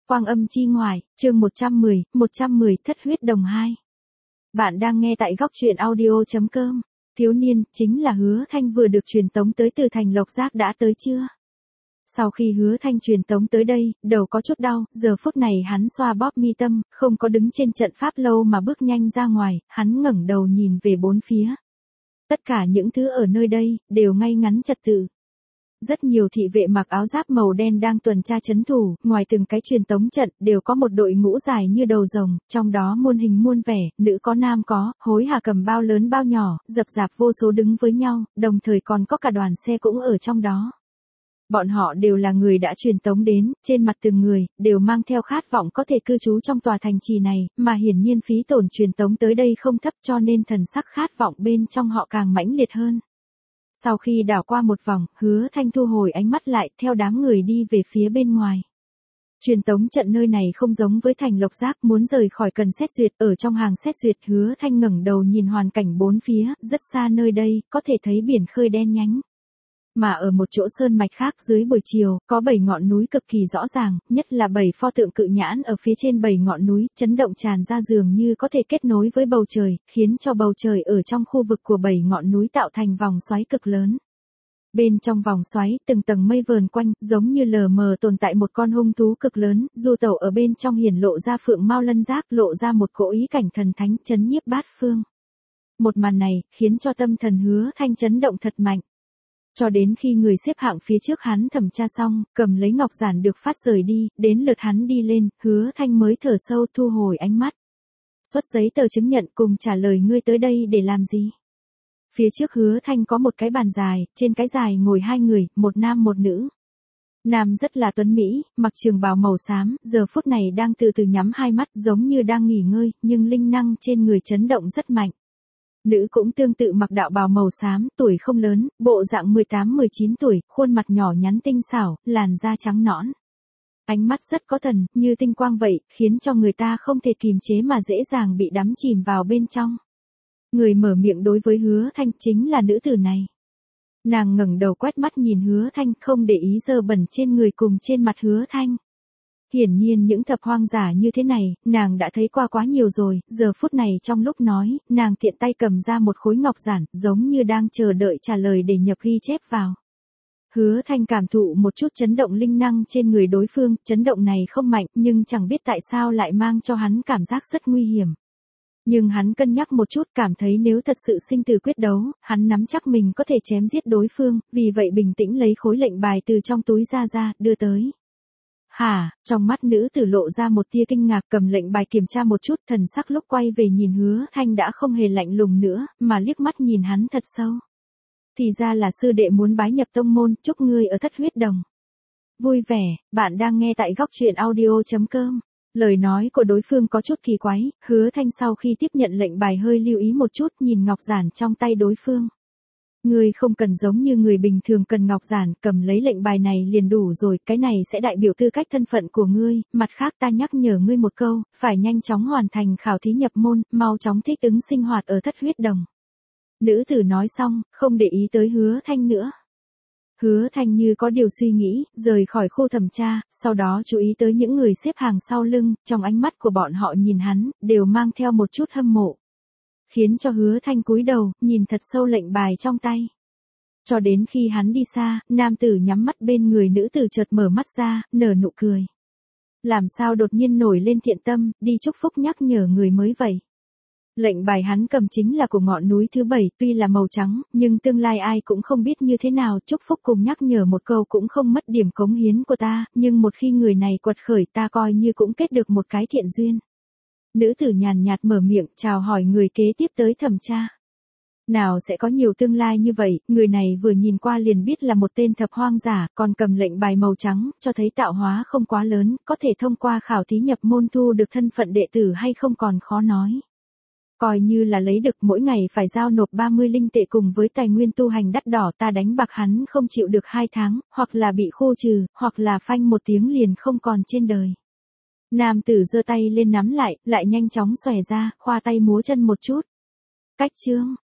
Quang âm chi ngoại, chương 110 thất huyết đồng 2. Bạn đang nghe tại góc truyện audio.com. Thiếu niên, chính là Hứa Thanh vừa được truyền tống tới từ thành Lộc Giác đã tới chưa? Sau khi Hứa Thanh truyền tống tới đây, đầu có chút đau, giờ phút này hắn xoa bóp mi tâm, không có đứng trên trận pháp lâu mà bước nhanh ra ngoài, hắn ngẩng đầu nhìn về bốn phía. Tất cả những thứ ở nơi đây, đều ngay ngắn trật tự. Rất nhiều thị vệ mặc áo giáp màu đen đang tuần tra trấn thủ, ngoài từng cái truyền tống trận, đều có một đội ngũ dài như đầu rồng, trong đó muôn hình muôn vẻ, nữ có nam có, hối hả cầm bao lớn bao nhỏ, dập dạp vô số đứng với nhau, đồng thời còn có cả đoàn xe cũng ở trong đó. Bọn họ đều là người đã truyền tống đến, trên mặt từng người, đều mang theo khát vọng có thể cư trú trong tòa thành trì này, mà hiển nhiên phí tổn truyền tống tới đây không thấp cho nên thần sắc khát vọng bên trong họ càng mãnh liệt hơn. Sau khi đảo qua một vòng, Hứa Thanh thu hồi ánh mắt lại, theo đám người đi về phía bên ngoài. Truyền tống trận nơi này không giống với thành Lộc Giác, muốn rời khỏi cần xét duyệt, ở trong hàng xét duyệt Hứa Thanh ngẩng đầu nhìn hoàn cảnh bốn phía, rất xa nơi đây, có thể thấy biển khơi đen nhánh. Mà ở một chỗ sơn mạch khác dưới buổi chiều, có 7 ngọn núi cực kỳ rõ ràng, nhất là 7 pho tượng cự nhãn ở phía trên 7 ngọn núi, chấn động tràn ra dường như có thể kết nối với bầu trời, khiến cho bầu trời ở trong khu vực của 7 ngọn núi tạo thành vòng xoáy cực lớn. Bên trong vòng xoáy, từng tầng mây vờn quanh, giống như lờ mờ tồn tại một con hung thú cực lớn, du tẩu ở bên trong hiển lộ ra phượng mao lân giác, lộ ra một cỗ ý cảnh thần thánh chấn nhiếp bát phương. Một màn này, khiến cho tâm thần Hứa Thanh chấn động thật mạnh. Cho đến khi người xếp hạng phía trước hắn thẩm tra xong, cầm lấy ngọc giản được phát rời đi, đến lượt hắn đi lên, Hứa Thanh mới thở sâu thu hồi ánh mắt. Xuất giấy tờ chứng nhận cùng trả lời ngươi tới đây để làm gì? Phía trước Hứa Thanh có một cái bàn dài, trên cái dài ngồi 2 người, một nam một nữ. Nam rất là tuấn mỹ, mặc trường bào màu xám, giờ phút này đang từ từ nhắm hai mắt giống như đang nghỉ ngơi, nhưng linh năng trên người chấn động rất mạnh. Nữ cũng tương tự mặc đạo bào màu xám, tuổi không lớn, bộ dạng 18-19 tuổi, khuôn mặt nhỏ nhắn tinh xảo, làn da trắng nõn. Ánh mắt rất có thần, như tinh quang vậy, khiến cho người ta không thể kìm chế mà dễ dàng bị đắm chìm vào bên trong. Người mở miệng đối với Hứa Thanh chính là nữ tử này. Nàng ngẩng đầu quét mắt nhìn Hứa Thanh, không để ý dơ bẩn trên người cùng trên mặt Hứa Thanh. Hiển nhiên những thập hoang giả như thế này, nàng đã thấy qua quá nhiều rồi, giờ phút này trong lúc nói, nàng tiện tay cầm ra một khối ngọc giản, giống như đang chờ đợi trả lời để nhập ghi chép vào. Hứa Thanh cảm thụ một chút chấn động linh năng trên người đối phương, chấn động này không mạnh, nhưng chẳng biết tại sao lại mang cho hắn cảm giác rất nguy hiểm. Nhưng hắn cân nhắc một chút, cảm thấy nếu thật sự sinh tử quyết đấu, hắn nắm chắc mình có thể chém giết đối phương, vì vậy bình tĩnh lấy khối lệnh bài từ trong túi ra, đưa tới. Hả, trong mắt nữ tử lộ ra một tia kinh ngạc, cầm lệnh bài kiểm tra một chút, thần sắc lúc quay về nhìn Hứa Thanh đã không hề lạnh lùng nữa, mà liếc mắt nhìn hắn thật sâu. Thì ra là sư đệ muốn bái nhập tông môn, chúc ngươi ở thất huyết đồng. Vui vẻ, bạn đang nghe tại góc truyện audio.com. Lời nói của đối phương có chút kỳ quái, Hứa Thanh sau khi tiếp nhận lệnh bài hơi lưu ý một chút nhìn ngọc giản trong tay đối phương. Ngươi không cần giống như người bình thường cần ngọc giản, cầm lấy lệnh bài này liền đủ rồi, cái này sẽ đại biểu tư cách thân phận của ngươi, mặt khác ta nhắc nhở ngươi một câu, phải nhanh chóng hoàn thành khảo thí nhập môn, mau chóng thích ứng sinh hoạt ở thất huyết đồng. Nữ tử nói xong, không để ý tới Hứa Thanh nữa. Hứa Thanh như có điều suy nghĩ, rời khỏi khu thẩm tra, sau đó chú ý tới những người xếp hàng sau lưng, trong ánh mắt của bọn họ nhìn hắn, đều mang theo một chút hâm mộ. Khiến cho Hứa Thanh cúi đầu, nhìn thật sâu lệnh bài trong tay. Cho đến khi hắn đi xa, nam tử nhắm mắt bên người nữ tử chợt mở mắt ra, nở nụ cười. Làm sao đột nhiên nổi lên thiện tâm, đi chúc phúc nhắc nhở người mới vậy. Lệnh bài hắn cầm chính là của ngọn núi thứ 7, tuy là màu trắng, nhưng tương lai ai cũng không biết như thế nào, chúc phúc cùng nhắc nhở một câu cũng không mất điểm cống hiến của ta, nhưng một khi người này quật khởi ta coi như cũng kết được một cái thiện duyên. Nữ tử nhàn nhạt mở miệng, chào hỏi người kế tiếp tới thẩm tra. Nào sẽ có nhiều tương lai như vậy, người này vừa nhìn qua liền biết là một tên thập hoang giả, còn cầm lệnh bài màu trắng, cho thấy tạo hóa không quá lớn, có thể thông qua khảo thí nhập môn thu được thân phận đệ tử hay không còn khó nói. Coi như là lấy được mỗi ngày phải giao nộp 30 linh tệ cùng với tài nguyên tu hành đắt đỏ, ta đánh bạc hắn không chịu được 2 tháng, hoặc là bị khô trừ, hoặc là phanh một tiếng liền không còn trên đời. Nam tử giơ tay lên nắm lại nhanh chóng xòe ra, khoa tay múa chân một chút. Cách chương,